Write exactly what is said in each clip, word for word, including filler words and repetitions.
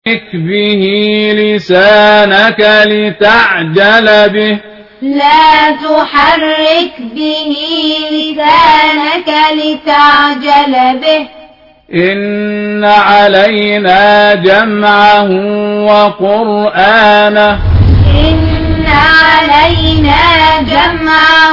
به لسانك لتعجل به لا تحرك به لسانك لتعجل به إن علينا جمعه وقرآنه إن علينا جمعه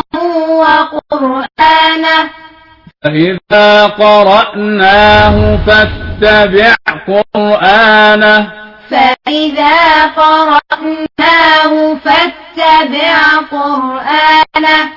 وقرآنه فإذا قرأناه فاتبع قرآنه فإذا قرأناه فاتبع قرآنه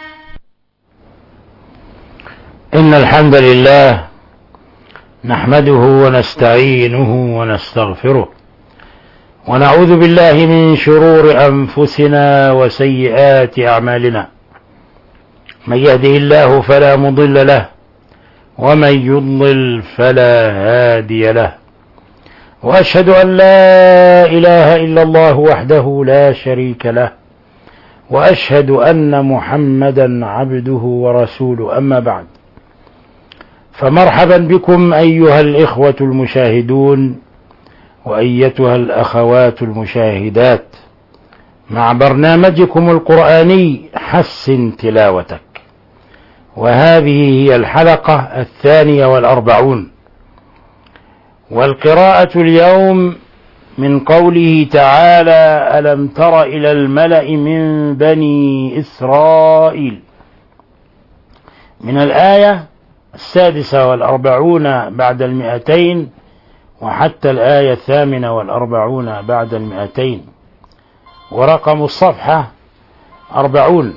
إن الحمد لله نحمده ونستعينه ونستغفره ونعوذ بالله من شرور أنفسنا وسيئات أعمالنا. من يهده الله فلا مضل له ومن يضلل فلا هادي له، وأشهد أن لا إله إلا الله وحده لا شريك له، وأشهد أن محمدا عبده ورسوله. أما بعد، فمرحبا بكم أيها الإخوة المشاهدون وأيتها الأخوات المشاهدات مع برنامجكم القرآني حسن تلاوتك، وهذه هي الحلقة الثانية والأربعون. والقراءة اليوم من قوله تعالى: ألم تر إلى الملأ من بني إسرائيل، من الآية السادسة والأربعون بعد المئتين وحتى الآية الثامنة والأربعون بعد المئتين، ورقم الصفحة أربعون.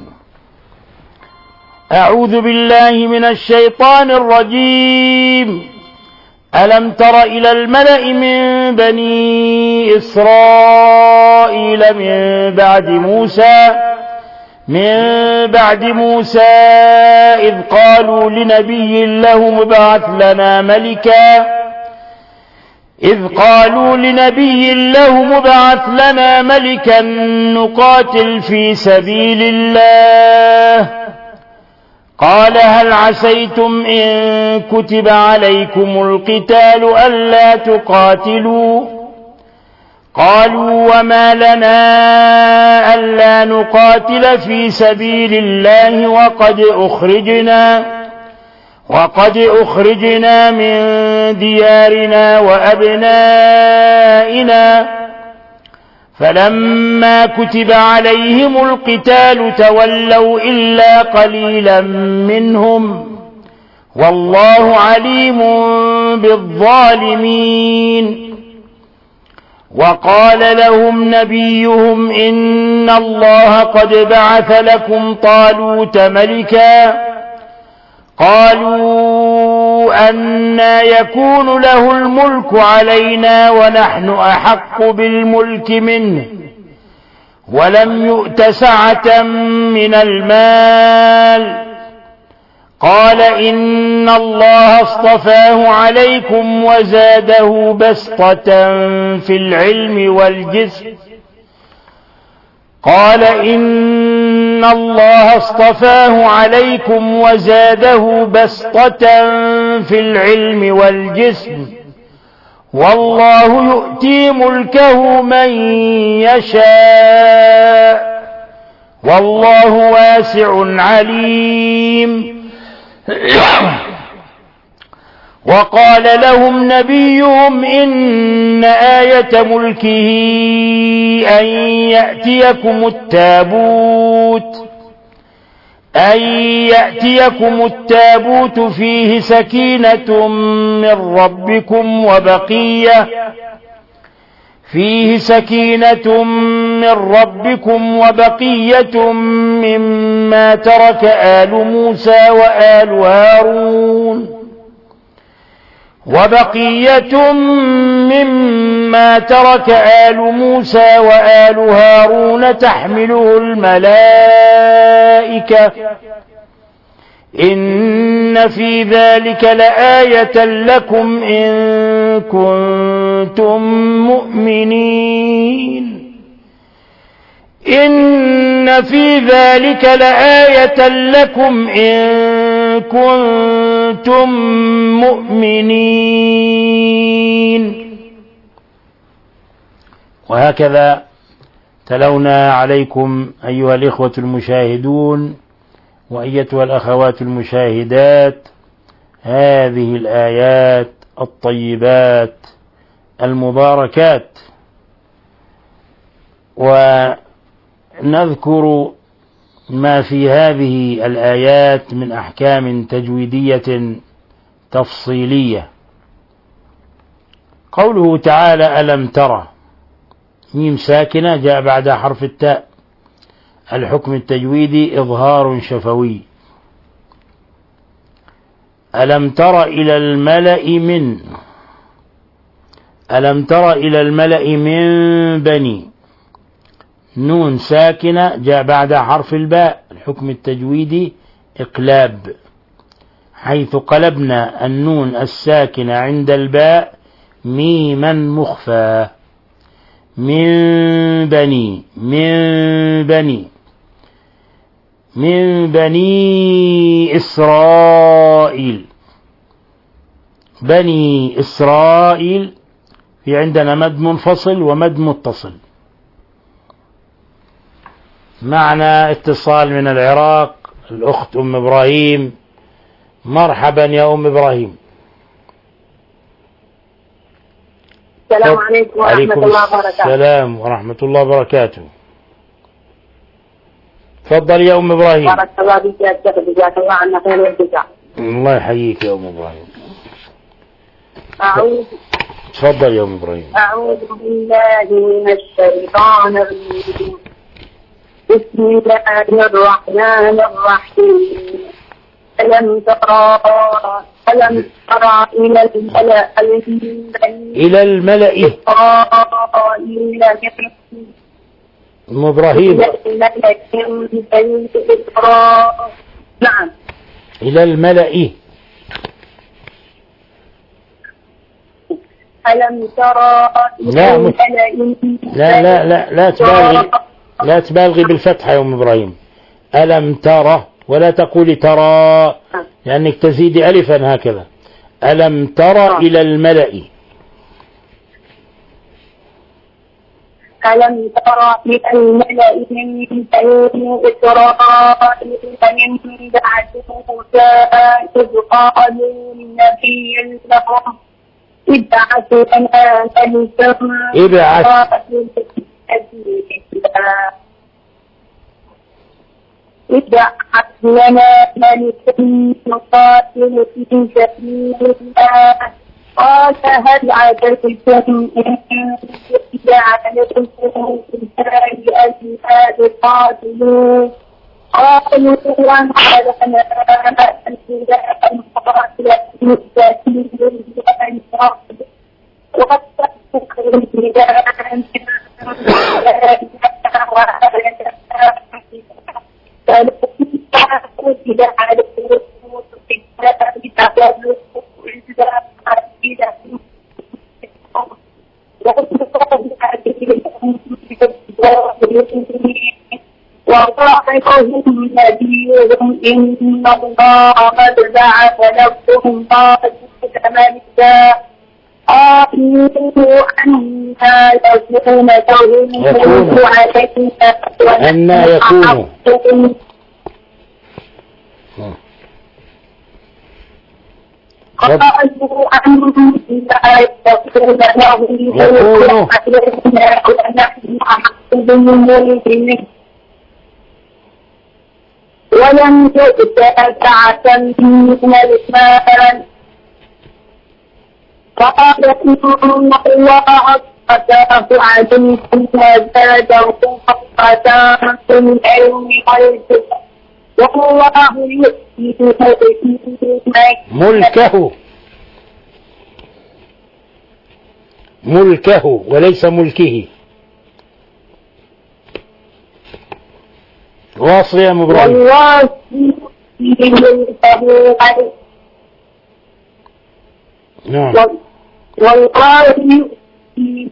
أعوذ بالله من الشيطان الرجيم. ألم تر إلى الملأ من بني إسرائيل من بعد موسى من بعد موسى إذ قالوا لنبي له ابعث لنا ملكا إذ قالوا لنبي له مبعث لنا ملكا نقاتل في سبيل الله قال هل عسيتم إن كتب عليكم القتال ألا تقاتلوا قالوا وما لنا ألا نقاتل في سبيل الله وقد أخرجنا وقد أخرجنا من ديارنا وأبنائنا فلما كتب عليهم القتال تولوا إلا قليلا منهم والله عليم بالظالمين. وقال لهم نبيهم إن الله قد بعث لكم طالوت ملكا قالوا أنى يكون له الملك علينا ونحن أحق بالملك منه ولم يؤت سعة من المال قال إن الله اصطفاه عليكم وزاده بسطة في العلم والجسم قال إن الله اصطفاه عليكم وزاده بسطة في العلم والجسم والله يؤتي ملكه من يشاء والله واسع عليم. وقال لهم نبيهم إن آية ملكه أن يأتيكم التابوت أن يأتيكم التابوت فيه سكينة من ربكم وبقية فيه سكينة من ربكم وبقية مما ترك آل موسى وآل هارون وبقية مما ترك آل موسى وآل هارون تحمله الملائكة إن في ذلك لآية لكم إن كنتم مؤمنين إن في ذلك لآية لكم إن كنتم مؤمنين. وهكذا تلونا عليكم أيها الإخوة المشاهدون وأيتها الأخوات المشاهدات هذه الآيات الطيبات المباركات، ونذكر ما في هذه الآيات من أحكام تجويدية تفصيلية. قوله تعالى ألم ترى، ميم ساكنة جاء بعدها حرف التاء، الحكم التجويدي إظهار شفوي. ألم تر إلى الملأ من ألم تر إلى الملأ من بني، نون ساكنة جاء بعدها حرف الباء، الحكم التجويدي إقلاب، حيث قلبنا النون الساكنة عند الباء ميما مخفى. من بني من بني من بني إسرائيل، بني إسرائيل في عندنا مد منفصل ومد متصل. معنا اتصال من العراق، الأخت أم إبراهيم. مرحبا يا أم إبراهيم. السلام عليكم ورحمة الله وبركاته. السلام ورحمة الله وبركاته. تفضل يا أم إبراهيم. بارك الله فيك يا شيخ، جزاك الله عنا خير والجزاء. الله يحييك يا أم إبراهيم. أعوذ تفضل يا أم إبراهيم. أعوذ بالله من الشيطان الرجيم. بسم الله الرحمن الرحيم. ألم ترى ألم ترى إلى الملأ إلى الملأ أم إبراهيم. نعم. إلى الملأ. ألم ترى لا مت... لا لا لا لا تبالغي لا تبالغي بالفتحة يا أم إبراهيم. ألم ترى، ولا تقولي ترى لأنك تزيدي ألفا هكذا. ألم ترى إلى الملأ. ألم ترى إلى الملأ من بني إسرائيل من بعد موسى إذ قالوا لنبي لهم ابعث لنا ملكا ابعث ابعث لنا ملكا نقاتل في سبيل الله. قال هل عجبتم إن جعلتم الجهاد قاتلوا؟ قالوا وما لنا أن نقاتل في سبيل الله وقد تكفر الجهاد وصاحبهم نبيهم إن الله قد بعث لكم طالوت ملكا. قالوا أنا يكون له الملك علينا أنا يكون قالوا أن لا يكون له الملك علينا ونحن أحق بالملك منه ولم يؤت سعة من المال. قال إن الله أتاه عليكم وزاده بسطة في العلم والجسد والله يؤتي ملكه ملكه وليس ملكه. واصل يا مبراهيم. والله يؤتي ملكه. نعم. والله يؤتي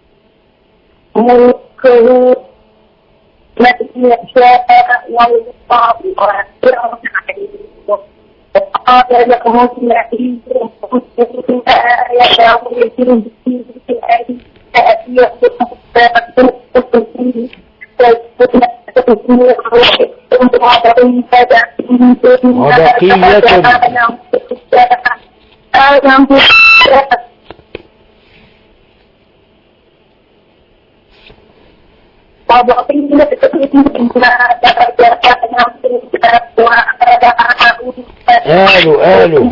ملكه من يشاء والله واسع عليم. وقال لهم الذين يؤتون آياته في الآية آلو آلو.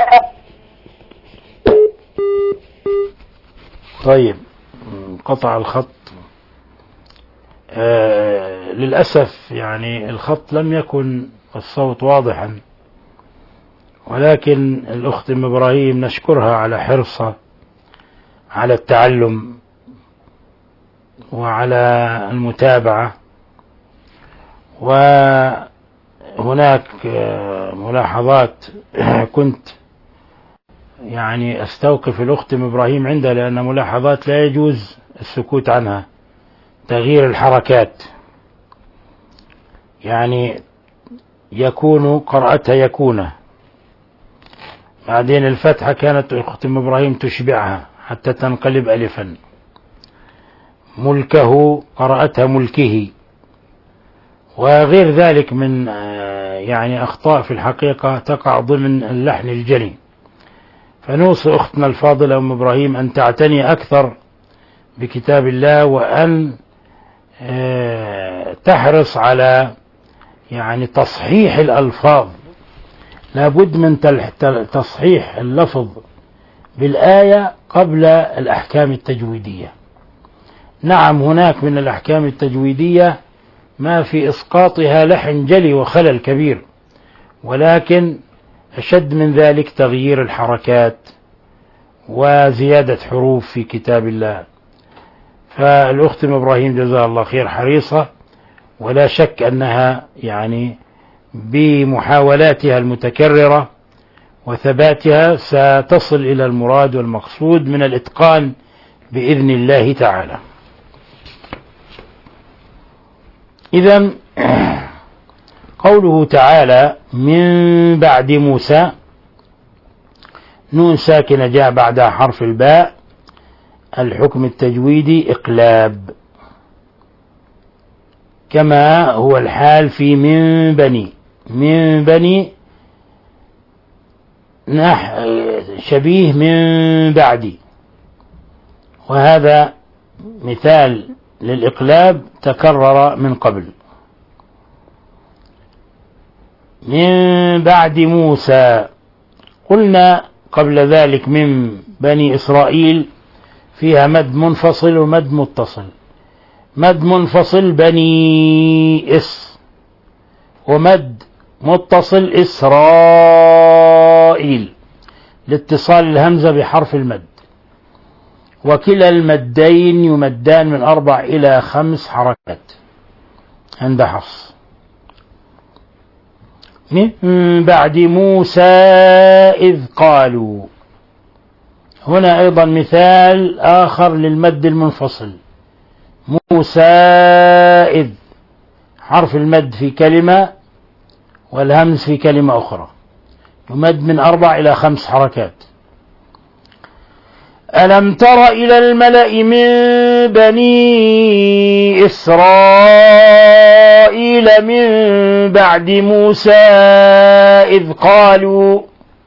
طيب قطع الخط. آه للأسف يعني الخط لم يكن الصوت واضحا، ولكن الأخت أم إبراهيم نشكرها على حرصها على التعلم وعلى المتابعة. وهناك ملاحظات كنت يعني أستوقف الأخت أم إبراهيم عندها، لأن ملاحظات لا يجوز السكوت عنها. تغيير الحركات، يعني يكون قرأتها يكون، بعدين الفتحة كانت الأخت أم إبراهيم تشبعها حتى تنقلب ألفا. ملكه قرأتها ملكه، وغير ذلك من يعني أخطاء في الحقيقة تقع ضمن اللحن الجلي. فنوصي أختنا الفاضلة أم إبراهيم أن تعتني أكثر بكتاب الله، وأن تحرص على يعني تصحيح الألفاظ. لابد من تصحيح اللفظ بالآية قبل الأحكام التجويدية. نعم هناك من الأحكام التجويدية ما في إسقاطها لحن جلي وخلل كبير، ولكن أشد من ذلك تغيير الحركات وزيادة حروف في كتاب الله. فالأخت أم إبراهيم جزاها الله خير حريصة، ولا شك أنها يعني بمحاولاتها المتكررة وثباتها ستصل إلى المراد والمقصود من الإتقان بإذن الله تعالى. إذن قوله تعالى من بعد موسى، نون ساكنة جاء بعدها حرف الباء. الحكم التجويدي إقلاب، كما هو الحال في من بني. من بني نح شبيه من بعدي، وهذا مثال للإقلاب تكرر من قبل. من بعد موسى، قلنا قبل ذلك من بني إسرائيل فيها مد منفصل ومد متصل. مد منفصل بني إس، ومد متصل إسرائيل لاتصال الهمزة بحرف المد. وكلا المدين يمدان من أربع إلى خمس حركات عند حفص. من بعد موسى إذ قالوا، هنا أيضا مثال آخر للمد المنفصل. موسى إذ، حرف المد في كلمة والهمز في كلمة أخرى، يمد من أربع إلى خمس حركات. ألم تر إلى الملأ من بني إسرائيل من بعد موسى إذ قالوا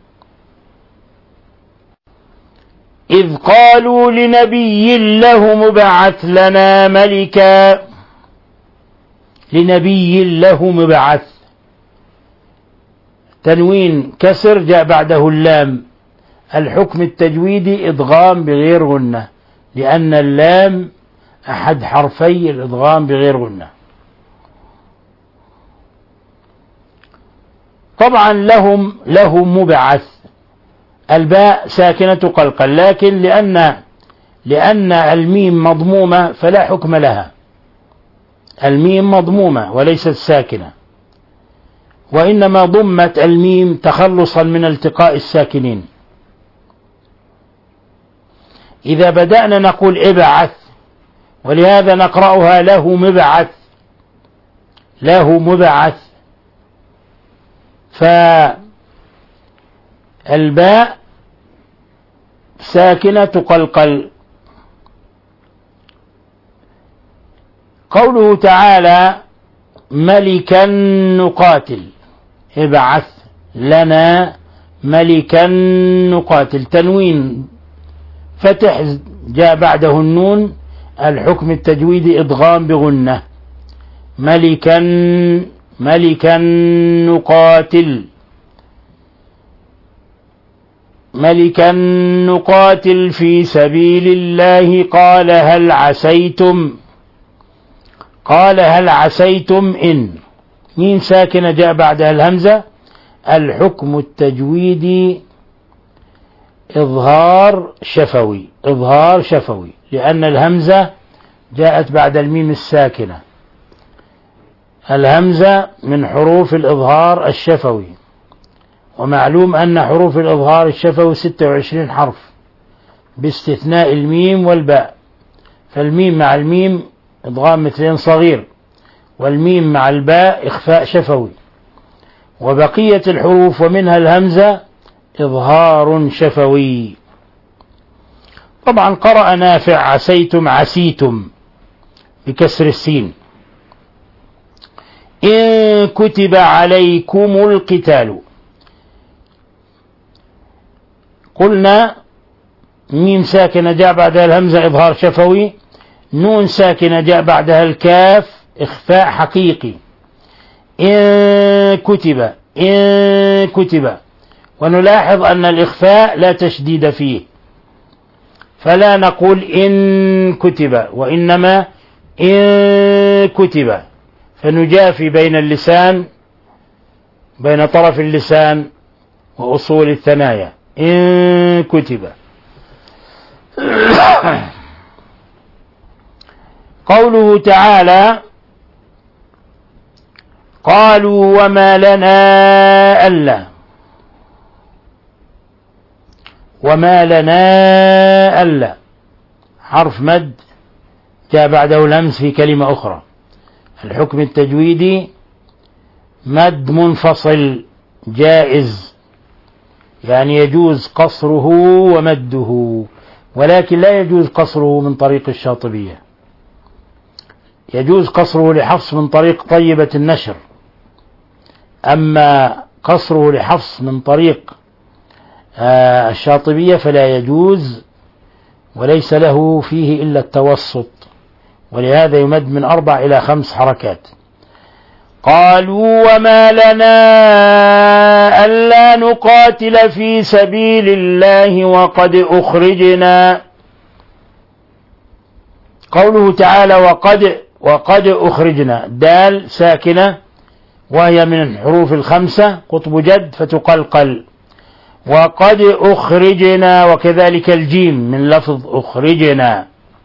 إذ قالوا لنبي له مبعث لنا ملكا. لنبي له مبعث، تنوين كسر جاء بعده اللام. الحكم التجويدي إدغام بغير غنة، لأن اللام أحد حرفي الإدغام بغير غنة. طبعا لهم له مبعث، الباء ساكنة قلقل، لكن لأن لأن الميم مضمومة فلا حكم لها. الميم مضمومة وليست ساكنة، وإنما ضمت الميم تخلصا من التقاء الساكنين. إذا بدأنا نقول ابعث، ولهذا نقرأها له مبعث، له مبعث. فالباء ساكنة تقلقل، قوله تعالى ملكا نقاتل، ابعث لنا ملكا نقاتل، تنوين فتح جاء بعده النون، الحكم التجويدي إدغام بغنة، ملكا ملكا نقاتل، ملكا نقاتل في سبيل الله، قال هل عسيتم، قال هل عسيتم إن، مين ساكنة جاء بعدها الهمزة، الحكم التجويدي إظهار شفوي، إظهار شفوي، لأن الهمزة جاءت بعد الميم الساكنة، الهمزة من حروف الإظهار الشفوي، ومعلوم أن حروف الإظهار الشفوي ستة وعشرين حرف باستثناء الميم والباء، فالميم مع الميم إدغام مثلين صغير، والميم مع الباء إخفاء شفوي، وبقية الحروف ومنها الهمزة إظهار شفوي. طبعا قرأ نافع عسيتم عسيتم بكسر السين. إن كتب عليكم القتال، قلنا ميم ساكنة جاء بعدها الهمزة إظهار شفوي، نون ساكنة جاء بعدها الكاف إخفاء حقيقي. إن كتب، إن كتب، ونلاحظ أن الإخفاء لا تشديد فيه، فلا نقول إن كتب، وإنما إن كتب، فنجافي بين اللسان، بين طرف اللسان وأصول الثنايا. إن كتب. قوله تعالى قالوا وما لنا ألا، وما لنا ألا حرف مد جاء بعده الهمز في كلمة أخرى، الحكم التجويدي مد منفصل جائز، يعني يجوز قصره ومده، ولكن لا يجوز قصره من طريق الشاطبية، يجوز قصره لحفص من طريق طيبة النشر، أما قصره لحفص من طريق آه الشاطبية فلا يجوز، وليس له فيه إلا التوسط، ولهذا يمد من أربع إلى خمس حركات. قالوا وما لنا ألا نقاتل في سبيل الله وقد أخرجنا. قوله تعالى وقد وقد أخرجنا، دال ساكنة وهي من الحروف الخمسة قطب جد فتقلقل، وقد أخرجنا، وكذلك الجيم من لفظ أخرجنا،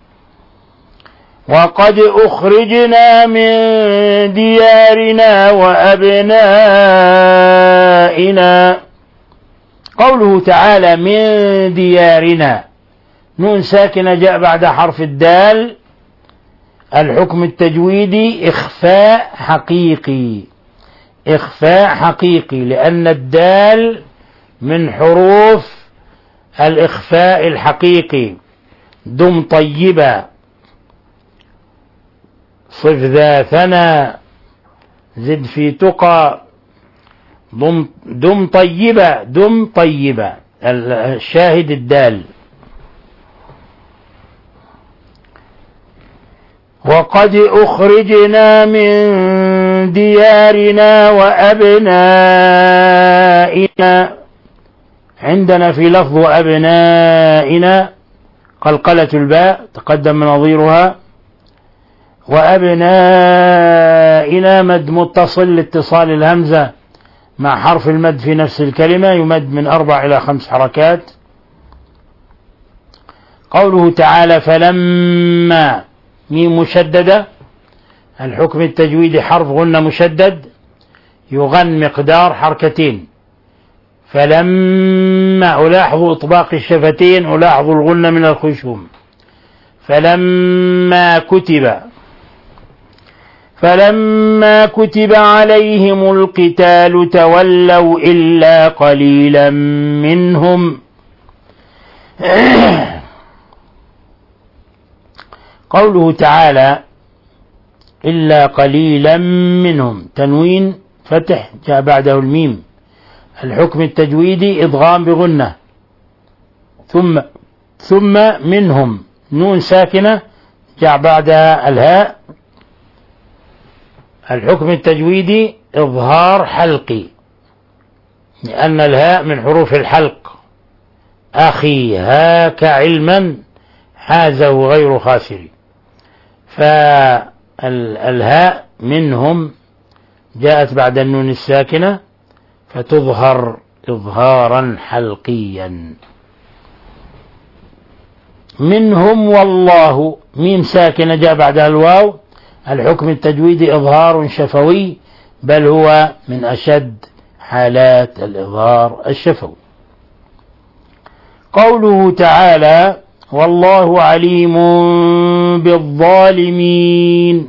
وقد أخرجنا من ديارنا وأبنائنا. قوله تعالى من ديارنا، نون ساكنة جاء بعد حرف الدال، الحكم التجويدي إخفاء حقيقي، إخفاء حقيقي، لأن الدال من حروف الإخفاء الحقيقي. دم طيبا، صف ذا ثنى، زد في تقى، دم, دم طيبا، دم طيبا، الشاهد الدال. وقد أخرجنا من ديارنا وأبنائنا، عندنا في لفظ أبنائنا قلقلة الباء تقدم نظيرها، وأبنائنا مد متصل لاتصال الهمزة مع حرف المد في نفس الكلمة، يمد من أربع إلى خمس حركات. قوله تعالى فلما، ميم مشددة، الحكم التجويدي حرف غنة مشدد يغن مقدار حركتين، فلما ألاحظ إطباق الشفتين، ألاحظ الغنة من الخشوم. فلما كتب، فلما كتب عليهم القتال تولوا إلا قليلا منهم. قوله تعالى إلا قليلا منهم، تنوين فتح جاء بعده الميم. الحكم التجويدي إضغام بغنة، ثم ثم منهم نون ساكنة جاء بعدها الهاء. الحكم التجويدي إظهار حلقي، لأن الهاء من حروف الحلق. أخي هاك علما حازه غير خاسر، فالهاء منهم جاءت بعد النون الساكنة فتظهر إظهارا حلقيا. منهم والله ميم ساكنة جاء بعدها الواو. الحكم التجويدي إظهار شفوي، بل هو من أشد حالات الإظهار الشفوي. قوله تعالى والله عليم بالظالمين،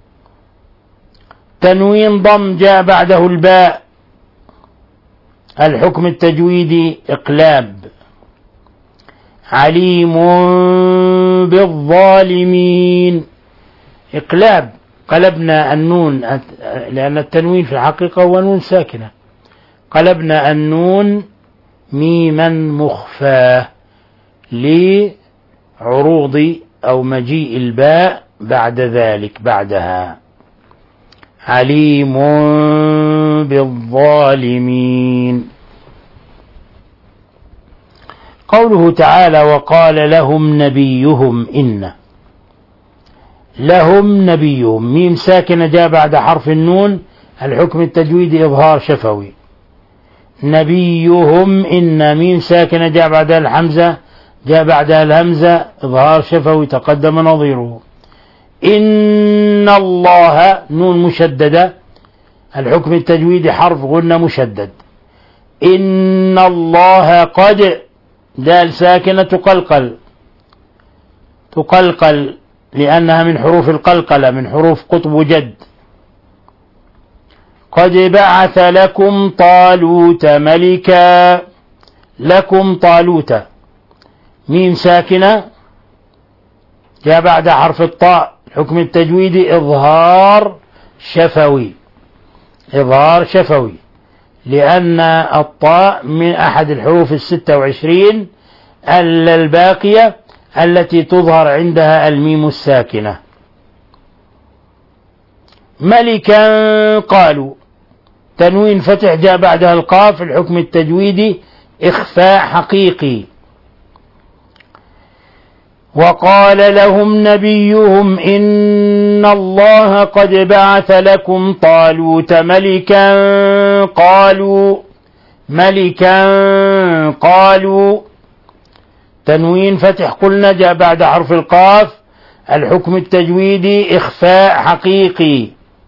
تنوين ضم جاء بعده الباء. الحكم التجويدي إقلاب. عليم بالظالمين إقلاب، قلبنا النون لأن التنوين في الحقيقة هو نون ساكنة، قلبنا النون ميما مخفاة لعروض أو مجيء الباء بعد ذلك بعدها. عليم بالظالمين. قوله تعالى وقال لهم نبيهم إن، لهم نبيهم ميم ساكنة جاء بعد حرف النون. الحكم التجويدي إظهار شفوي. نبيهم إن ميم ساكنة جاء بعدها الحمزة جاء بعدها الهمزة إظهار شفوي تقدم نظيره. إن الله نون مشددة، الحكم التجويدي حرف غنة مشدد. إن الله قد دال ساكنة تقلقل تقلقل لأنها من حروف القلقلة، من حروف قطب وجد. قد بعث لكم طالوت ملكا، لكم طالوت ميم ساكنة جاء بعد حرف الطاء. الحكم التجويدي إظهار شفوي، إظهار شفوي لأن الطاء من أحد الحروف الستة وعشرين الباقية التي تظهر عندها الميم الساكنة. ملكا قالوا تنوين فتح جاء بعدها القاف. الحكم التجويدي إخفاء حقيقي. وقال لهم نبيهم إن الله قد بعث لكم طالوت ملكا قالوا ملكا قالوا تنوين فتح قلنا جاء بعد حرف القاف. الحكم التجويدي إخفاء حقيقي،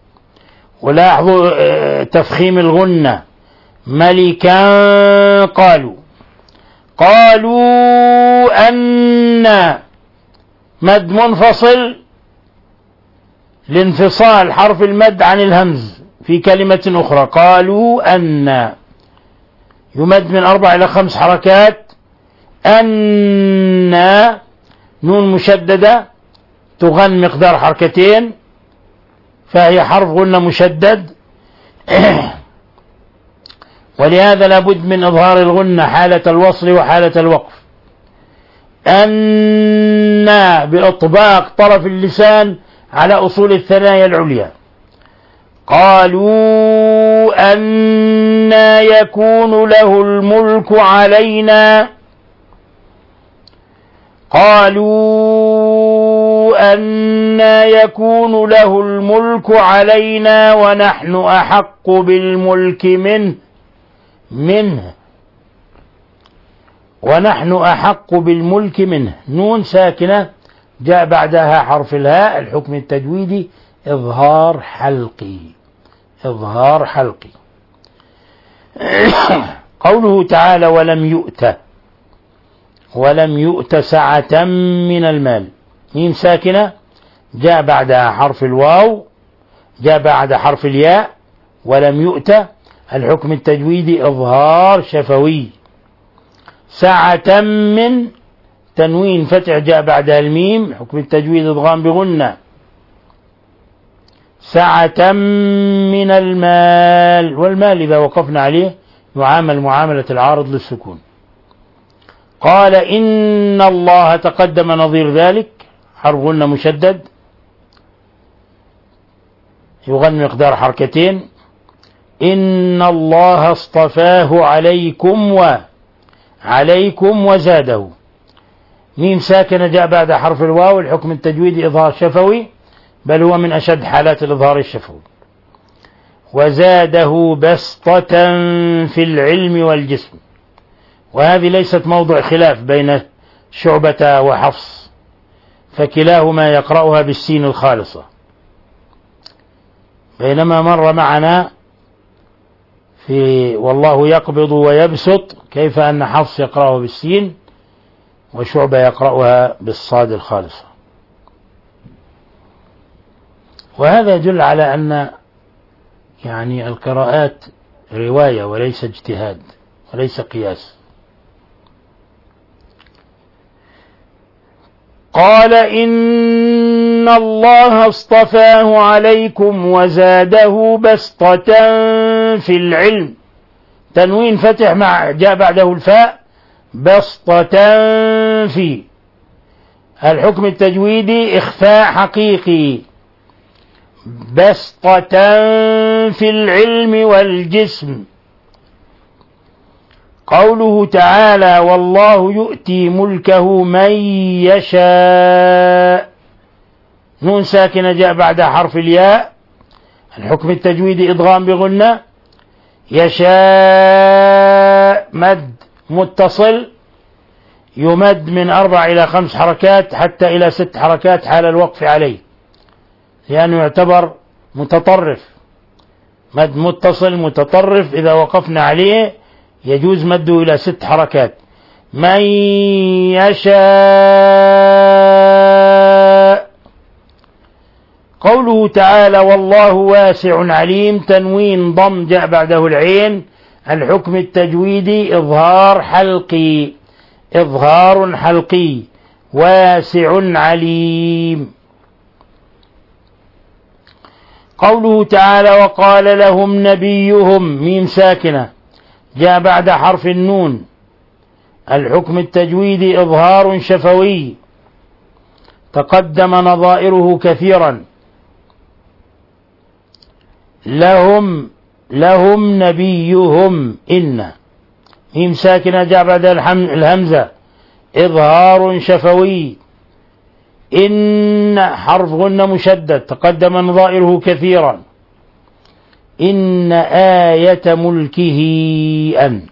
ولاحظوا تفخيم الغنة. ملكا قالوا قالوا أن مد منفصل لانفصال حرف المد عن الهمز في كلمة أخرى. قالوا أن يمد من أربع إلى خمس حركات. أن نون مشددة تغن مقدار حركتين فهي حرف غنة مشدد ولهذا لابد من إظهار الغنة حالة الوصل وحالة الوقف. أن بإطباق طرف اللسان على أصول الثنايا العليا. قالوا أن يكون له الملك علينا قالوا أن يكون له الملك علينا ونحن أحق بالملك منه منه ونحن أحق بالملك منه. نون ساكنة جاء بعدها حرف الهاء. الحكم التجويدي إظهار حلقي، إظهار حلقي. قوله تعالى ولم يؤت، ولم يؤت سعة من المال ميم ساكنة جاء بعدها حرف الواو جاء بعد حرف الياء. ولم يؤت الحكم التجويدي إظهار شفوي. سعة من تنوين فتح جاء بعدها الميم. حكم التجويد إدغام بغنة. سعة من المال، والمال إذا وقفنا عليه يعامل معاملة العارض للسكون. قال إن الله، تقدم نظير ذلك حرف غنة مشدد يغن مقدار حركتين. إن الله اصطفاه عليكم وعليكم وزاده. ميم ساكنة جاء بعد حرف الواو، الحكم التجويدي إظهار شفوي، بل هو من أشد حالات الإظهار الشفوي. وزاده بسطة في العلم والجسم، وهذه ليست موضع خلاف بين شعبة وحفص، فكلاهما يقرأها بالسين الخالصة، بينما مر معنا في والله يقبض ويبسط كيف أن حفص يقرأه بالسين وشعبة يقرأها بالصاد الخالصة. وهذا يدل على أن يعني القراءات رواية وليس اجتهاد وليس قياس. قال إن الله اصطفاه عليكم وزاده بسطة في العلم، تنوين فتح مع جاء بعده الفاء، بسطة في. الحكم التجويدي إخفاء حقيقي، بسطة في العلم والجسم. قوله تعالى والله يؤتي ملكه من يشاء، نون ساكنة جاء بعد حرف الياء، الحكم التجويدي إدغام بغنة. يشاء مد متصل يمد من أربع إلى خمس حركات حتى إلى ست حركات حال الوقف عليه، لأنه يعتبر متطرف، مد متصل متطرف إذا وقفنا عليه يجوز مده إلى ست حركات. من يشاء. قوله تعالى والله واسع عليم، تنوين ضم جاء بعده العين، الحكم التجويدي إظهار حلقي، إظهار حلقي، واسع عليم. قوله تعالى وقال لهم نبيهم، ميم ساكنة جاء بعد حرف النون، الحكم التجويدي إظهار شفوي، تقدم نظائره كثيرا. لهم لهم نبيهم، إن ميم ساكنة جاء بعد الهمزة إظهار شفوي. إن حرف غنة مشدد، تقدم نظائره كثيرا. إن آية ملكه أن،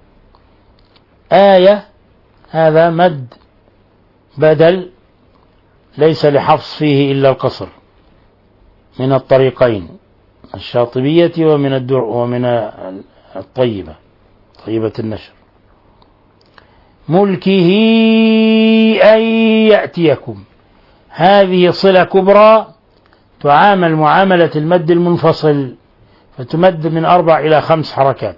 آية هذا مد بدل ليس لحفص فيه إلا القصر من الطريقين، الشاطبية ومن الدر ومن الطيبة، طيبة النشر. ملكه أن يأتيكم، هذه صلة كبرى تعامل معاملة المد المنفصل، فتمد من أربع إلى خمس حركات.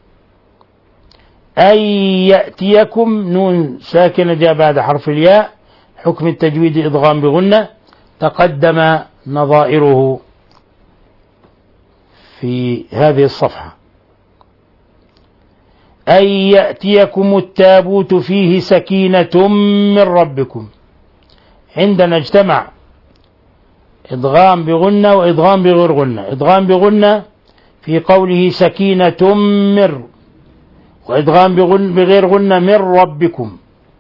أن يأتيكم، نون ساكنة جاء بعد حرف الياء، حكم التجويد إدغام بغنة، تقدم نظائره في هذه الصفحة. أن يأتيكم التابوت فيه سكينة من ربكم، عندنا اجتمع إدغام بغنة وإدغام بغير غنة. إدغام بغنة في قوله سكينة مر، وإدغام بغير غنة من ربكم.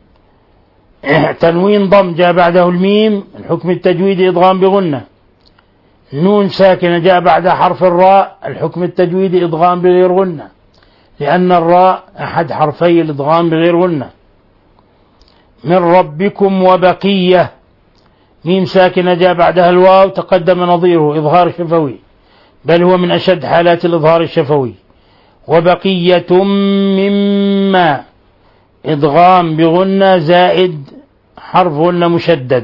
تنوين ضم جاء بعده الميم، الحكم التجويدي إدغام بغنة. نون ساكنة جاء بعد حرف الراء، الحكم التجويدي إدغام بغير غنة، لأن الراء أحد حرفي الإدغام بغير غنة. من ربكم وبقية، ميم ساكنة جاء بعدها الواو، تقدم نظيره إظهار شفوي، بل هو من أشد حالات الإظهار الشفوي. وبقية مما، إدغام بغنة زائد حرف غنة مشدد.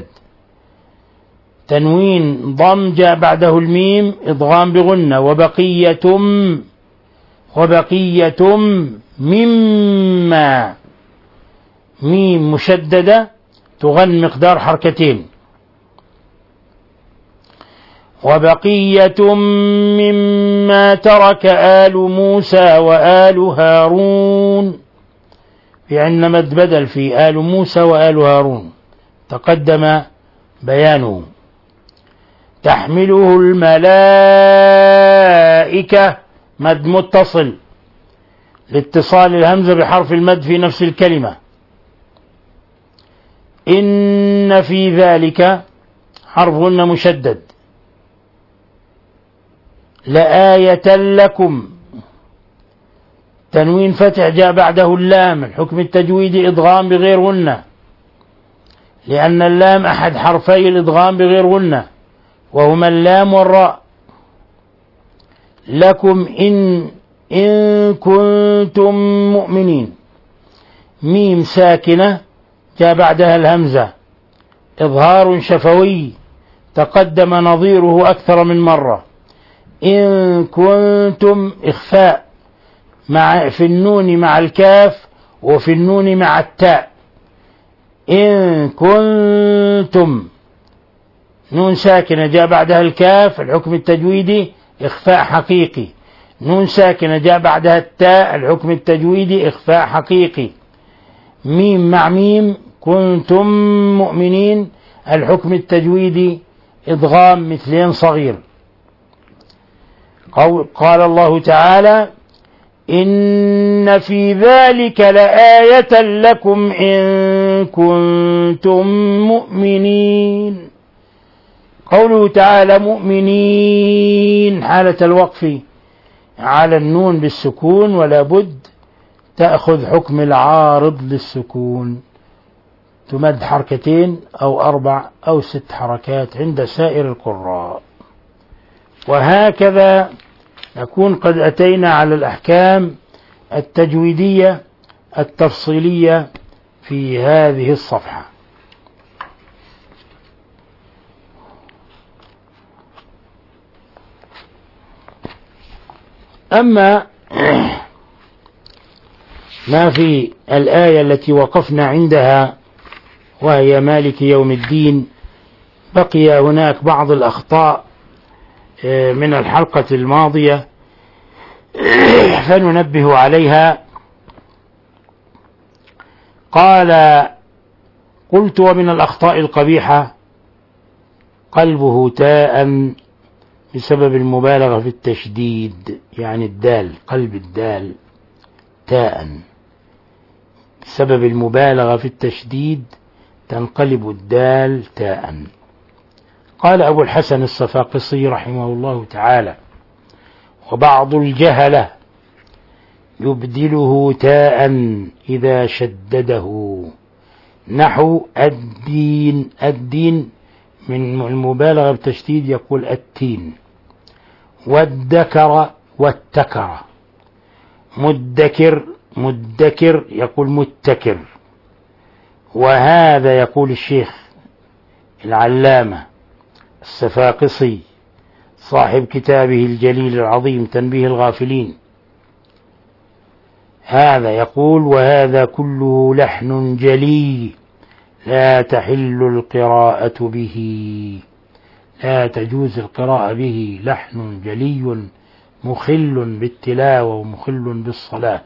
تنوين ضم جاء بعده الميم، إدغام بغنة. وبقية وبقية مما، ميم مشددة تغن مقدار حركتين. وبقية مما ترك آل موسى وآل هارون، في عندنا مد بدل في آل موسى وآل هارون تقدم بيانه. تحمله الملائكة مد متصل لاتصال الهمزة بحرف المد في نفس الكلمة. إن في ذلك حرفهن مشدد. لآية لكم تنوين فتح جاء بعده اللام، الحكم التجويدي إدغام بغير غنة، لأن اللام أحد حرفي الإدغام بغير غنة وهما اللام والراء. لكم إن إن كنتم مؤمنين. ميم ساكنة جاء بعدها الهمزة، إظهار شفوي تقدم نظيره أكثر من مرة. إن كنتم إخفاء مع في النون مع الكاف وفي النون مع التاء. إن كنتم نون ساكنة جاء بعدها الكاف، الحكم التجويدي إخفاء حقيقي. نون ساكنة جاء بعدها التاء، الحكم التجويدي إخفاء حقيقي. ميم مع ميم كنتم مؤمنين، الحكم التجويدي إدغام مثلين صغير. قال الله تعالى: إن في ذلك لآية لكم إن كنتم مؤمنين. قوله تعالى مؤمنين حالة الوقف على النون بالسكون، ولا بد تأخذ حكم العارض للسكون، تمد حركتين أو أربع أو ست حركات عند سائر القراء. وهكذا نكون قد أتينا على الأحكام التجويدية التفصيلية في هذه الصفحة. أما ما في الآية التي وقفنا عندها وهي مالك يوم الدين، بقي هناك بعض الأخطاء من الحلقة الماضية فننبه عليها. قال: قلت: ومن الأخطاء القبيحة قلبه تاء بسبب المبالغة في التشديد، يعني الدال، قلب الدال تاء بسبب المبالغة في التشديد تنقلب الدال تاء. قال أبو الحسن الصفاقسي رحمه الله تعالى: وبعض الجهلة يبدله تاء إذا شدده، نحو الدين. الدين من المبالغة بالتشديد يقول التين. والذكر والتكر. مدكر مدكر يقول متكر. وهذا يقول الشيخ العلامة الصفاقسي صاحب كتابه الجليل العظيم تنبيه الغافلين، هذا يقول: وهذا كله لحن جلي لا تحل القراءة به، لا تجوز القراءة به، لحن جلي مخل بالتلاوة ومخل بالصلاة.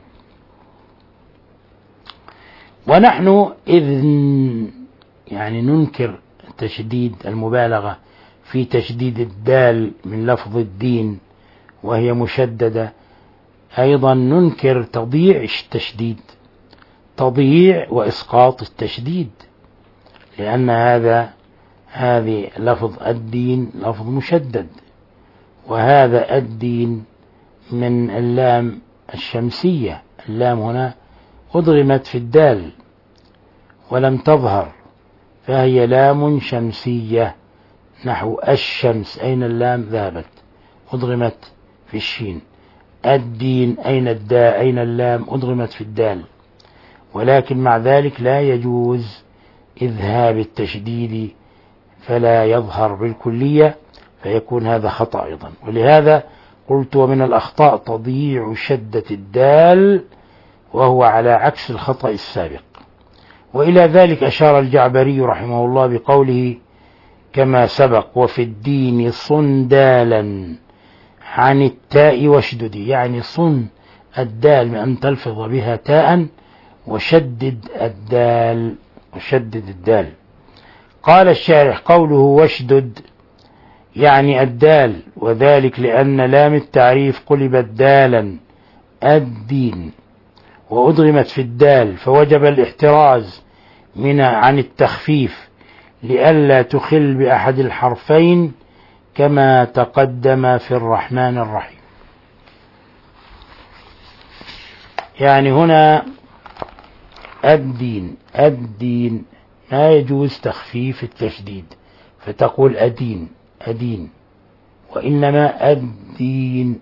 ونحن إذ يعني ننكر تشديد المبالغة في تشديد الدال من لفظ الدين وهي مشددة، أيضا ننكر تضييع التشديد، تضييع وإسقاط التشديد، لأن هذا هذه لفظ الدين لفظ مشدد، وهذا الدين من اللام الشمسية، اللام هنا أضغمت في الدال ولم تظهر، فهي لام شمسية، نحو الشمس، أين اللام؟ ذهبت، أضغمت في الشين. الدين، أين الداء؟ أين اللام؟ أضغمت في الدال. ولكن مع ذلك لا يجوز إذهاب التشديد فلا يظهر بالكلية، فيكون هذا خطأ أيضا. ولهذا قلت: ومن الأخطاء تضييع شدة الدال، وهو على عكس الخطأ السابق. وإلى ذلك أشار الجعبري رحمه الله بقوله: كما سبق. وفي الدين صن دالا عن التاء واشدد، يعني صن الدال بأن تلفظ بها تاء وشدد الدال وشدد الدال. قال الشارح قوله واشدد يعني الدال، وذلك لأن لام التعريف قلبت دالا الدين وأدغمت في الدال، فوجب الاحتراز من عن التخفيف لئلا تخل بأحد الحرفين كما تقدم في الرحمن الرحيم. يعني هنا الدين الدين ما يجوز تخفيف التشديد فتقول أدين أدين، وإنما الدين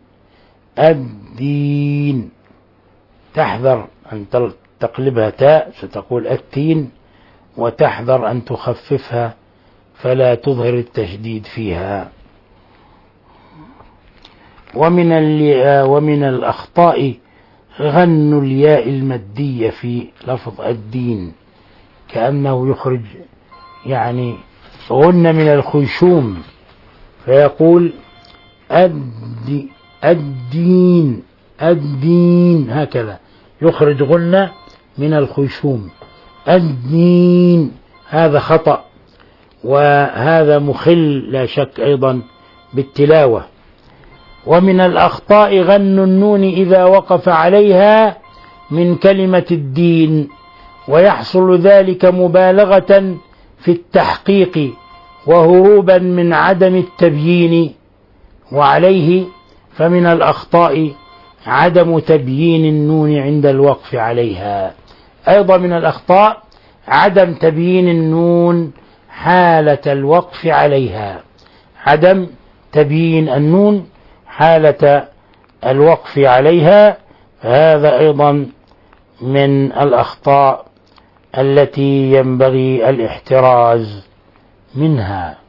الدين. تحذر أن تقلبها تاء ستقول التين، وتحذر أن تخففها فلا تظهر التشديد فيها. ومن ومن الأخطاء غن الياء المادية في لفظ الدين، كأنه يخرج يعني غن من الخيشوم فيقول الدي الدين الدين، هكذا يخرج غنة من الخيشوم الدين. هذا خطأ، وهذا مخل لا شك أيضا بالتلاوة. ومن الأخطاء غن النون إذا وقف عليها من كلمة الدين، ويحصل ذلك مبالغة في التحقيق وهروبا من عدم التبيين، وعليه فمن الأخطاء عدم تبيين النون عند الوقف عليها. أيضا من الأخطاء عدم تبيين النون حالة الوقف عليها، عدم تبيين النون حالة الوقف عليها، هذا أيضا من الأخطاء التي ينبغي الاحتراز منها.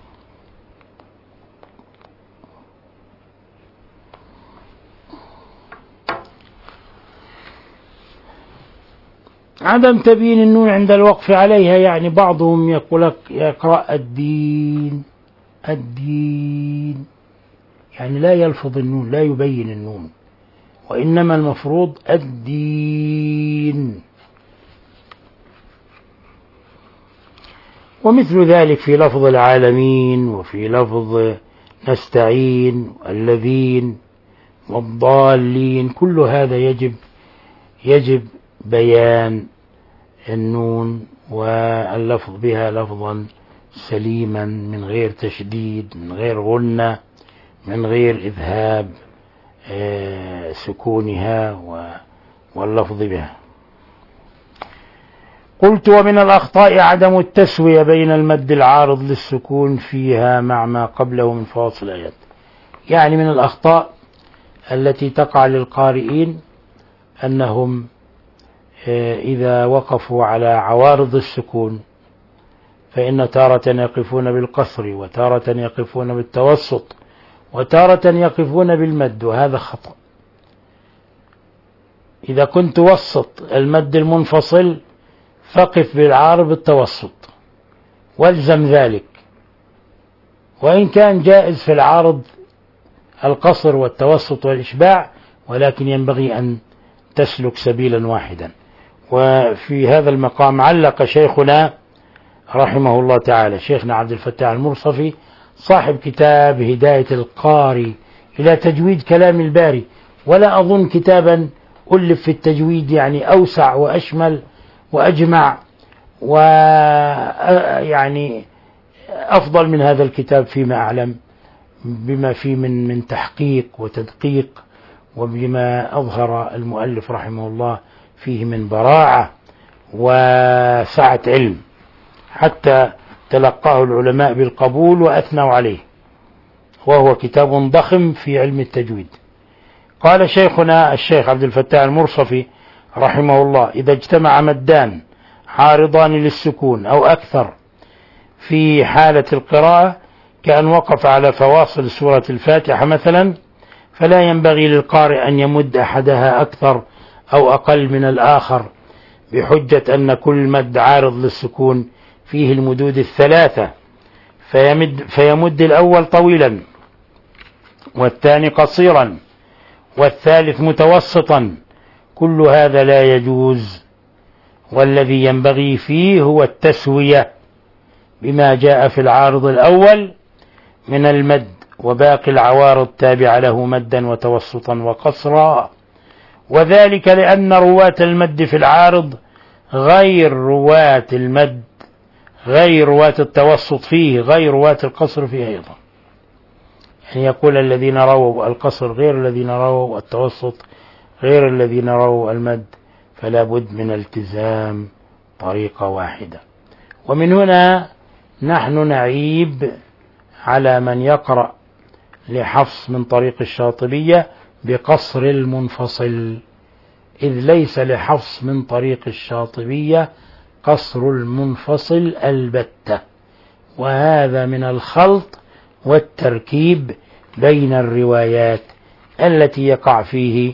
عدم تبيين النون عند الوقف عليها، يعني بعضهم يقول لك يقرأ الدين الدين، يعني لا يلفظ النون، لا يبين النون، وإنما المفروض الدين. ومثل ذلك في لفظ العالمين، وفي لفظ نستعين والذين والضالين، كل هذا يجب يجب بيان النون واللفظ بها لفظا سليما من غير تشديد، من غير غنة، من غير إذهاب سكونها واللفظ بها. قلت ومن الأخطاء عدم التسوية بين المد العارض للسكون فيها مع ما قبله من فواصل الآيات. يعني من الأخطاء التي تقع للقارئين أنهم إذا وقفوا على عوارض السكون فإن تارة يقفون بالقصر، وتارة يقفون بالتوسط، وتارة يقفون بالمد، وهذا خطأ. إذا كنت وسط المد المنفصل فقف بالعارض التوسط والزم ذلك، وإن كان جائز في العارض القصر والتوسط والإشباع، ولكن ينبغي أن تسلك سبيلا واحدا. وفي هذا المقام علق شيخنا رحمه الله تعالى، شيخنا عبد الفتاح المرصفي صاحب كتاب هداية القاري إلى تجويد كلام الباري، ولا أظن كتابا ألف في التجويد يعني أوسع وأشمل وأجمع ويعني أفضل من هذا الكتاب فيما أعلم، بما فيه من من تحقيق وتدقيق، وبما أظهر المؤلف رحمه الله فيه من براعة وسعة علم، حتى تلقاه العلماء بالقبول وأثنوا عليه، وهو كتاب ضخم في علم التجويد. قال شيخنا الشيخ عبد الفتاح المرصفي رحمه الله: إذا اجتمع مدان عارضان للسكون أو أكثر في حالة القراءة كأن وقف على فواصل سورة الفاتحة مثلا، فلا ينبغي للقارئ أن يمد أحدها أكثر أو أقل من الآخر، بحجة أن كل مد عارض للسكون فيه المدود الثلاثة، فيمد, فيمد الأول طويلا والثاني قصيرا والثالث متوسطا، كل هذا لا يجوز. والذي ينبغي فيه هو التسوية بما جاء في العارض الأول من المد، وباقي العوارض تابع له مدا وتوسطا وقصرا، وذلك لأن رواة المد في العارض غير رواة المد، غير رواة التوسط فيه، غير رواة القصر فيه أيضا. يعني يقول الذين رووا القصر غير الذين رووا التوسط غير الذين رووا المد، فلا بد من التزام طريقة واحدة. ومن هنا نحن نعيب على من يقرأ لحفص من طريق الشاطبية بقصر المنفصل، إذ ليس لحفص من طريق الشاطبية قصر المنفصل البتة، وهذا من الخلط والتركيب بين الروايات التي يقع فيه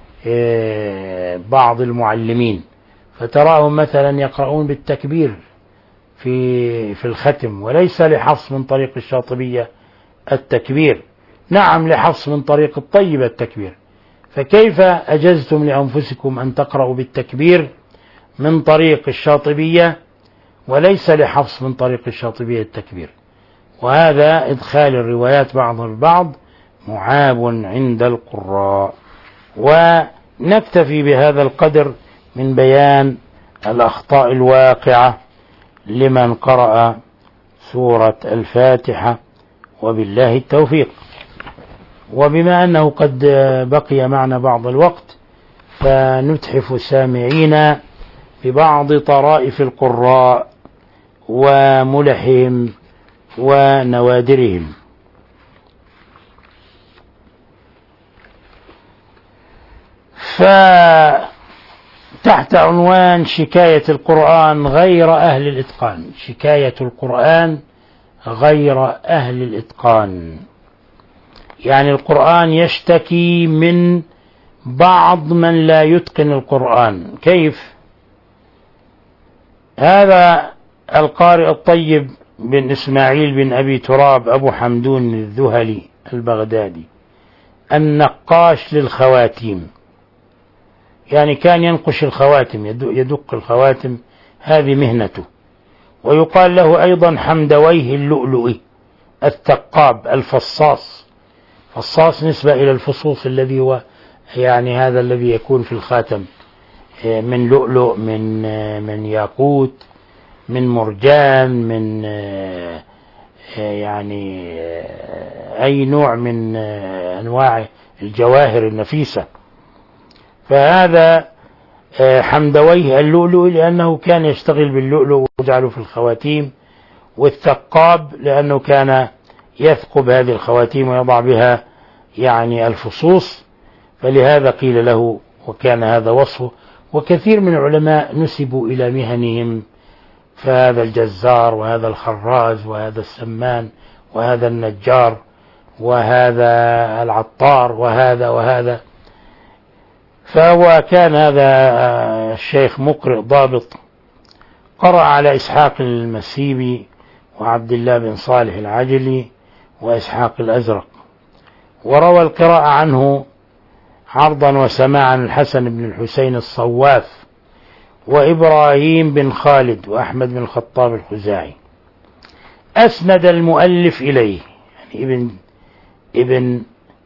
بعض المعلمين، فتراهم مثلا يقرؤون بالتكبير في في الختم، وليس لحفص من طريق الشاطبية التكبير. نعم لحفص من طريق الطيب التكبير، فكيف أجزتم لأنفسكم أن تقرأوا بالتكبير من طريق الشاطبية وليس لحفص من طريق الشاطبية التكبير؟ وهذا إدخال الروايات بعضها البعض معاب عند القراء. ونكتفي بهذا القدر من بيان الأخطاء الواقعة لمن قرأ سورة الفاتحة، وبالله التوفيق. وبما أنه قد بقي معنا بعض الوقت، فنتحف سامعين ببعض طرائف القراء وملحهم ونوادرهم. فتحت عنوان شكاية القرآن غير أهل الإتقان، شكاية القرآن غير أهل الإتقان، يعني القرآن يشتكي من بعض من لا يتقن القرآن. كيف؟ هذا القارئ الطيب بن إسماعيل بن أبي تراب أبو حمدون الذهلي البغدادي النقاش للخواتيم، يعني كان ينقش الخواتم، يدق الخواتم، هذه مهنته. ويقال له أيضا حمدويه اللؤلؤي الثقاب الفصاص، فصاص نسبة إلى الفصوص الذي هو يعني هذا الذي يكون في الخاتم من لؤلؤ، من من ياقوت، من مرجان، من يعني أي نوع من أنواع الجواهر النفيسة. فهذا حمدويه اللؤلؤ لأنه كان يشتغل باللؤلؤ ويجعله في الخواتيم، والثقاب لأنه كان يثقب هذه الخواتيم ويضع بها يعني الفصوص، فلهذا قيل له، وكان هذا وصفه. وكثير من العلماء نسبوا إلى مهنهم، فهذا الجزار وهذا الخراز وهذا السمان وهذا النجار وهذا العطار وهذا وهذا. فهو كان هذا الشيخ مقرئ ضابط، قرأ على إسحاق المسيبي وعبد الله بن صالح العجلي وإسحاق الأزرق، وروى القراءة عنه عرضا وسماعا الحسن بن الحسين الصواف وإبراهيم بن خالد وأحمد بن الخطاب الخزاعي. أسند المؤلف إليه، يعني ابن ابن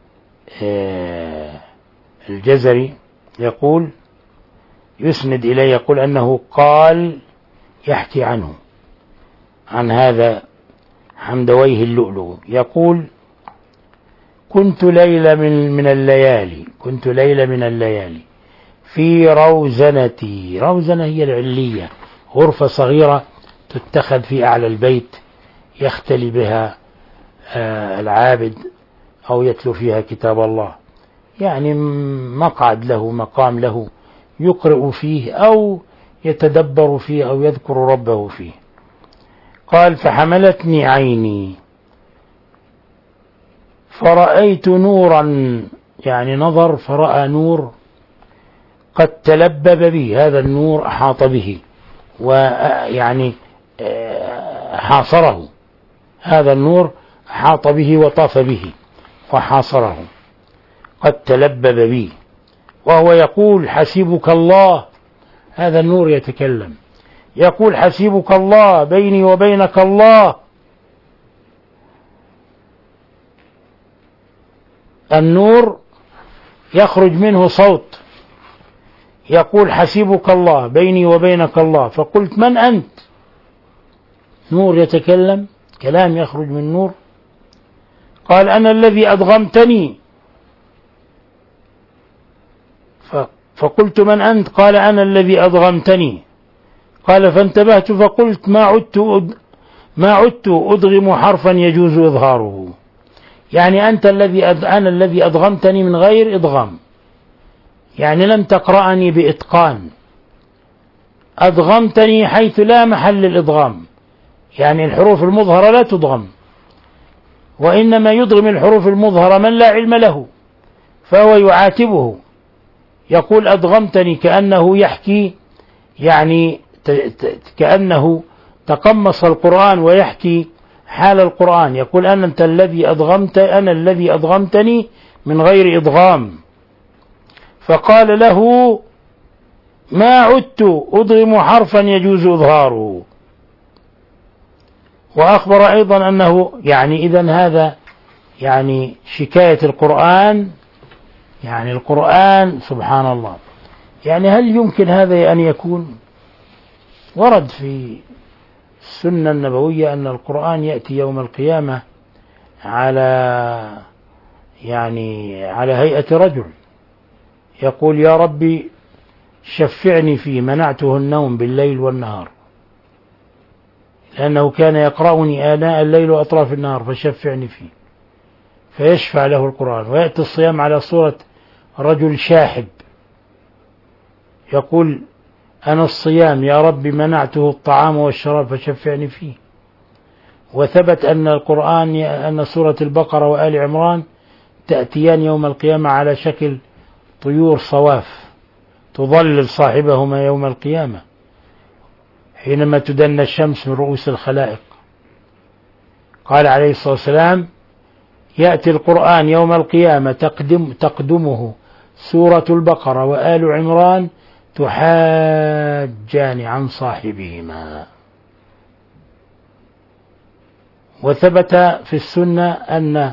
آه الجزري يقول، يسند إليه، يقول أنه قال، يحكي عنه عن هذا حمدويه اللؤلؤ، يقول: كنت ليلة من, من الليالي كنت ليلة من الليالي في روزنتي. روزنة هي العلية، غرفة صغيرة تتخذ في أعلى البيت يختلي بها العابد أو يتلو فيها كتاب الله، يعني مقعد له، مقام له يقرأ فيه أو يتدبر فيه أو يذكر ربه فيه. قال: فحملتني عيني فرأيت نورا، يعني نظر فرأى نور قد تلبب به، هذا النور أحاط به ويعني حاصره، هذا النور أحاط به وطاف به وحاصره، قد تلبب به، وهو يقول حسيبك الله. هذا النور يتكلم يقول حسيبك الله، بيني وبينك الله. النور يخرج منه صوت يقول حسيبك الله، بيني وبينك الله. فقلت من أنت؟ نور يتكلم، كلام يخرج من نور. قال أنا الذي أدغمتني. فقلت من أنت؟ قال أنا الذي أدغمتني. قال فانتبهت فقلت ما عدت ما عدت أدغم حرفا يجوز إظهاره، يعني أنت الذي أنا الذي أدغمتني من غير إدغام، يعني لم تقرأني بإتقان، أدغمتني حيث لا محل للإدغام، يعني الحروف المظهرة لا تدغم، وإنما يدغم الحروف المظهرة من لا علم له، فهو يعاتبه يقول أدغمتني، كأنه يحكي، يعني كأنه تقمص القرآن ويحكي حال القرآن، يقول أنا أنت الذي أدغمت أنا الذي أدغمتني من غير إدغام. فقال له ما عدت أدغم حرفا يجوز إظهاره. وأخبر أيضا أنه يعني إذن هذا يعني شكاية القرآن، يعني القرآن سبحان الله، يعني هل يمكن هذا أن يكون؟ ورد في السنة النبوية أن القرآن يأتي يوم القيامة على يعني على هيئة رجل يقول يا ربي شفعني فيه، منعته النوم بالليل والنهار لأنه كان يقرأني آناء الليل وأطراف النهار فشفعني فيه، فيشفع له القرآن. ويأتي الصيام على صورة رجل شاحب يقول أنا الصيام يا رب منعته الطعام والشراب فشفعني فيه. وثبت أن القرآن أن سورة البقرة وآل عمران تأتيان يوم القيامة على شكل طيور صواف تظلل صاحبهما يوم القيامة حينما تدنى الشمس من رؤوس الخلائق. قال عليه الصلاة والسلام يأتي القرآن يوم القيامة تقدم تقدمه سورة البقرة وآل عمران تحاجان عن صاحبهما. وثبت في السنة أن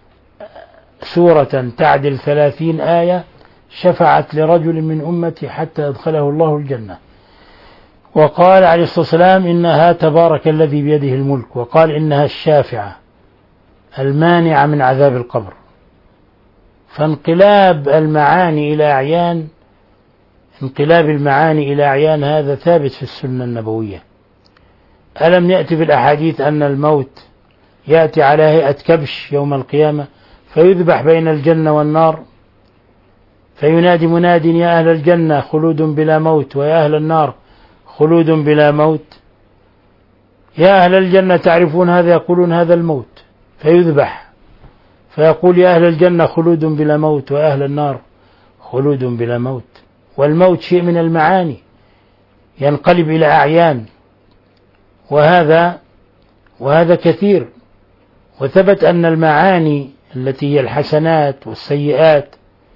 سورة تعدل ثلاثين آية شفعت لرجل من أمتي حتى أدخله الله الجنة. وقال عليه الصلاة والسلام إنها تبارك الذي بيده الملك، وقال إنها الشافعة المانعة من عذاب القبر. فانقلاب المعاني إلى أعيان انقلاب المعاني إلى أعيان هذا ثابت في السنة النبوية. ألم يأتي في الأحاديث أن الموت يأتي على هيئة كبش يوم القيامة فيذبح بين الجنة والنار، فينادي مناد يا أهل الجنة خلود بلا موت، ويا أهل النار خلود بلا موت. يا أهل الجنة تعرفون هذا؟ يقولون هذا الموت، فيذبح فيقول يا أهل الجنة خلود بلا موت، ويا أهل النار خلود بلا موت. والموت شيء من المعاني ينقلب إلى أعيان، وهذا وهذا كثير. وثبت أن المعاني التي هي الحسنات والسيئات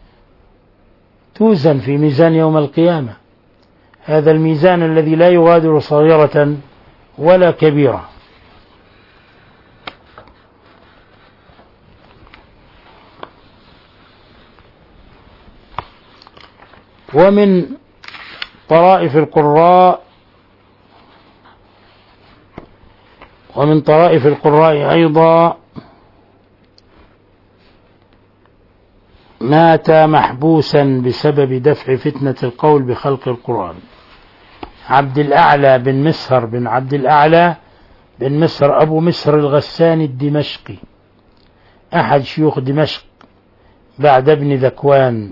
توزن في ميزان يوم القيامة، هذا الميزان الذي لا يغادر صغيرة ولا كبيرة. ومن طرائف القراء ومن طرائف القراء أيضا مات محبوسا بسبب دفع فتنة القول بخلق القرآن عبد الأعلى بن مسهر بن عبد الأعلى بن مسهر أبو مسهر الغساني الدمشقي، أحد شيوخ دمشق بعد ابن ذكوان.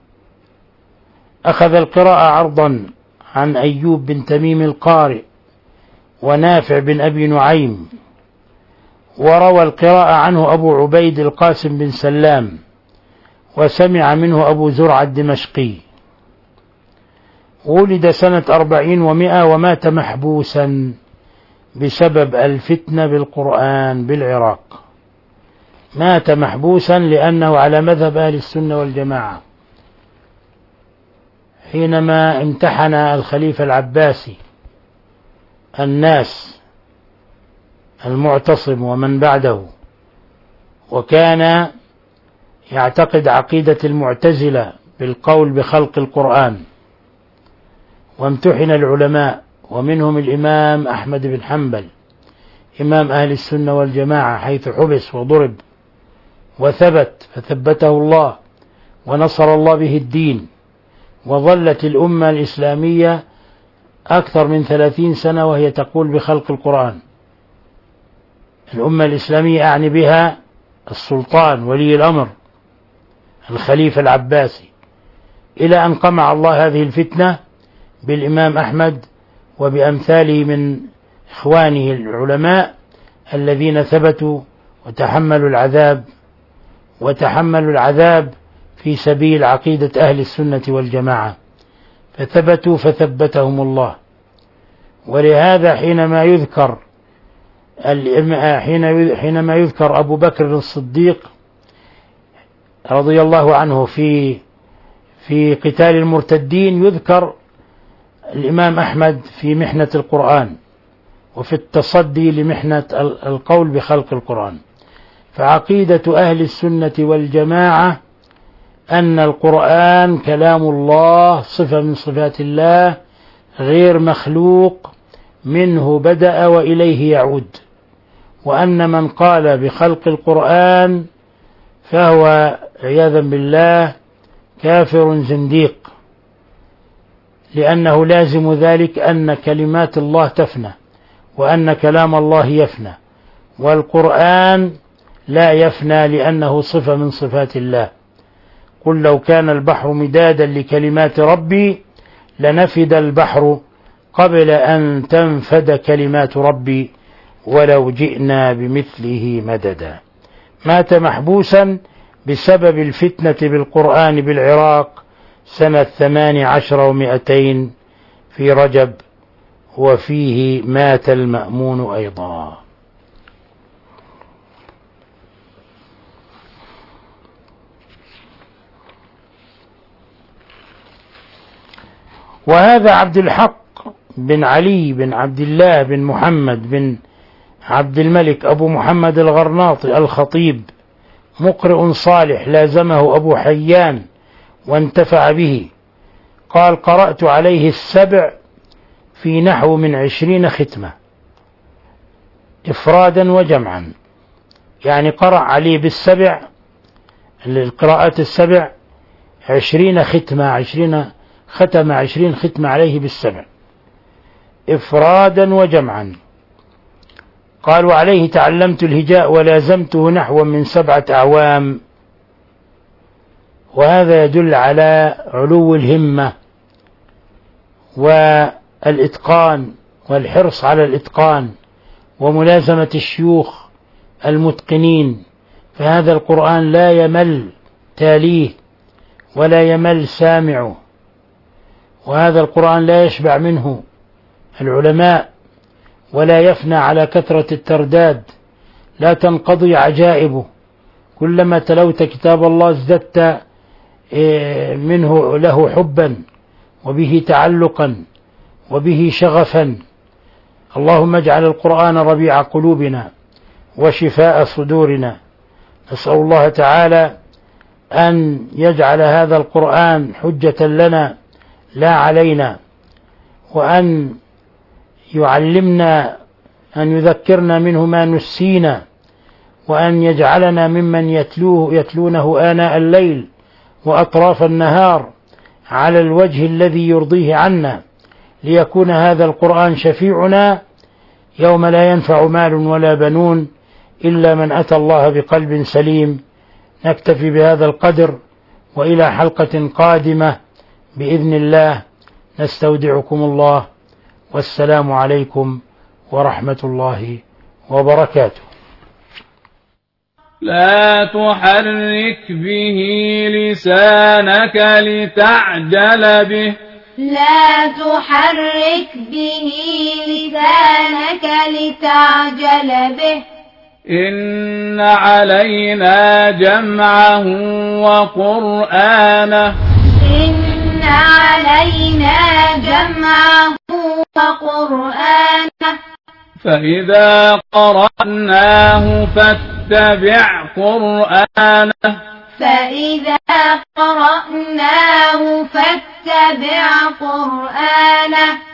أخذ القراءة عرضا عن أيوب بن تميم القارئ ونافع بن أبي نعيم، وروى القراءة عنه أبو عبيد القاسم بن سلام، وسمع منه أبو زرع الدمشقي. ولد سنة أربعين ومائة ومات محبوسا بسبب الفتنة بالقرآن بالعراق. مات محبوسا لأنه على مذهب أهل السنة والجماعة. حينما امتحن الخليفة العباسي الناس المعتصم ومن بعده، وكان يعتقد عقيدة المعتزلة بالقول بخلق القرآن، وامتحن العلماء ومنهم الإمام أحمد بن حنبل إمام أهل السنة والجماعة، حيث حبس وضرب وثبت فثبته الله ونصر الله به الدين، وظلت الأمة الإسلامية أكثر من ثلاثين سنة وهي تقول بخلق القرآن. الأمة الإسلامية أعني بها السلطان ولي الأمر الخليفة العباسي، إلى أن قمع الله هذه الفتنة بالإمام أحمد وبأمثاله من إخوانه العلماء الذين ثبتوا وتحملوا العذاب وتحملوا العذاب في سبيل عقيدة أهل السنة والجماعة، فثبتوا فثبتهم الله. ولهذا حينما يذكر حينما يذكر أبو بكر الصديق رضي الله عنه في في قتال المرتدين، يذكر الإمام أحمد في محنة القرآن وفي التصدي لمحنة القول بخلق القرآن. فعقيدة أهل السنة والجماعة أن القرآن كلام الله، صفة من صفات الله، غير مخلوق، منه بدأ وإليه يعود، وأن من قال بخلق القرآن فهو عياذا بالله كافر زنديق، لأنه لازم ذلك أن كلمات الله تفنى وأن كلام الله يفنى، والقرآن لا يفنى لأنه صفة من صفات الله. قل لو كان البحر مدادا لكلمات ربي لنفد البحر قبل أن تنفد كلمات ربي ولو جئنا بمثله مددا. مات محبوسا بسبب الفتنة بالقرآن بالعراق سنة ثمان عشر ومئتين في رجب، وفيه مات المأمون أيضا. وهذا عبد الحق بن علي بن عبد الله بن محمد بن عبد الملك أبو محمد الغرناطي الخطيب، مقرئ صالح لازمه أبو حيان وانتفع به. قال: قرأت عليه السبع في نحو من عشرين ختمة إفرادا وجمعا، يعني قرأ عليه بالسبع القراءات السبع عشرين ختمة عشرين ختم عشرين ختمة عليه بالسبع إفرادا وجمعا. قال: وعليه تعلمت الهجاء ولازمته نحو من سبعة أعوام. وهذا يدل على علو الهمة والإتقان والحرص على الإتقان وملازمة الشيوخ المتقنين، فهذا القرآن لا يمل تاليه ولا يمل سامعه، وهذا القرآن لا يشبع منه العلماء ولا يفنى على كثرة الترداد، لا تنقضي عجائبه. كلما تلوت كتاب الله ازددت منه له حبا وبه تعلقا وبه شغفا. اللهم اجعل القرآن ربيع قلوبنا وشفاء صدورنا. نسأل الله تعالى أن يجعل هذا القرآن حجة لنا لا علينا، وأن يعلمنا أن يذكرنا منه ما نسينا، وأن يجعلنا ممن يتلوه يتلونه آناء الليل وأطراف النهار على الوجه الذي يرضيه عنا، ليكون هذا القرآن شفيعنا يوم لا ينفع مال ولا بنون إلا من أتى الله بقلب سليم. نكتفي بهذا القدر، وإلى حلقة قادمة بإذن الله نستودعكم الله، والسلام عليكم ورحمة الله وبركاته. لا تحرك به لسانك لتعجل به لا تحرك به لسانك لتعجل به إن علينا جمعه وقرآنه إن علينا جمعه وقرآنه فإذا قرأناه فاتبع قرآنه فإذا قرأناه فاتبع قرآنه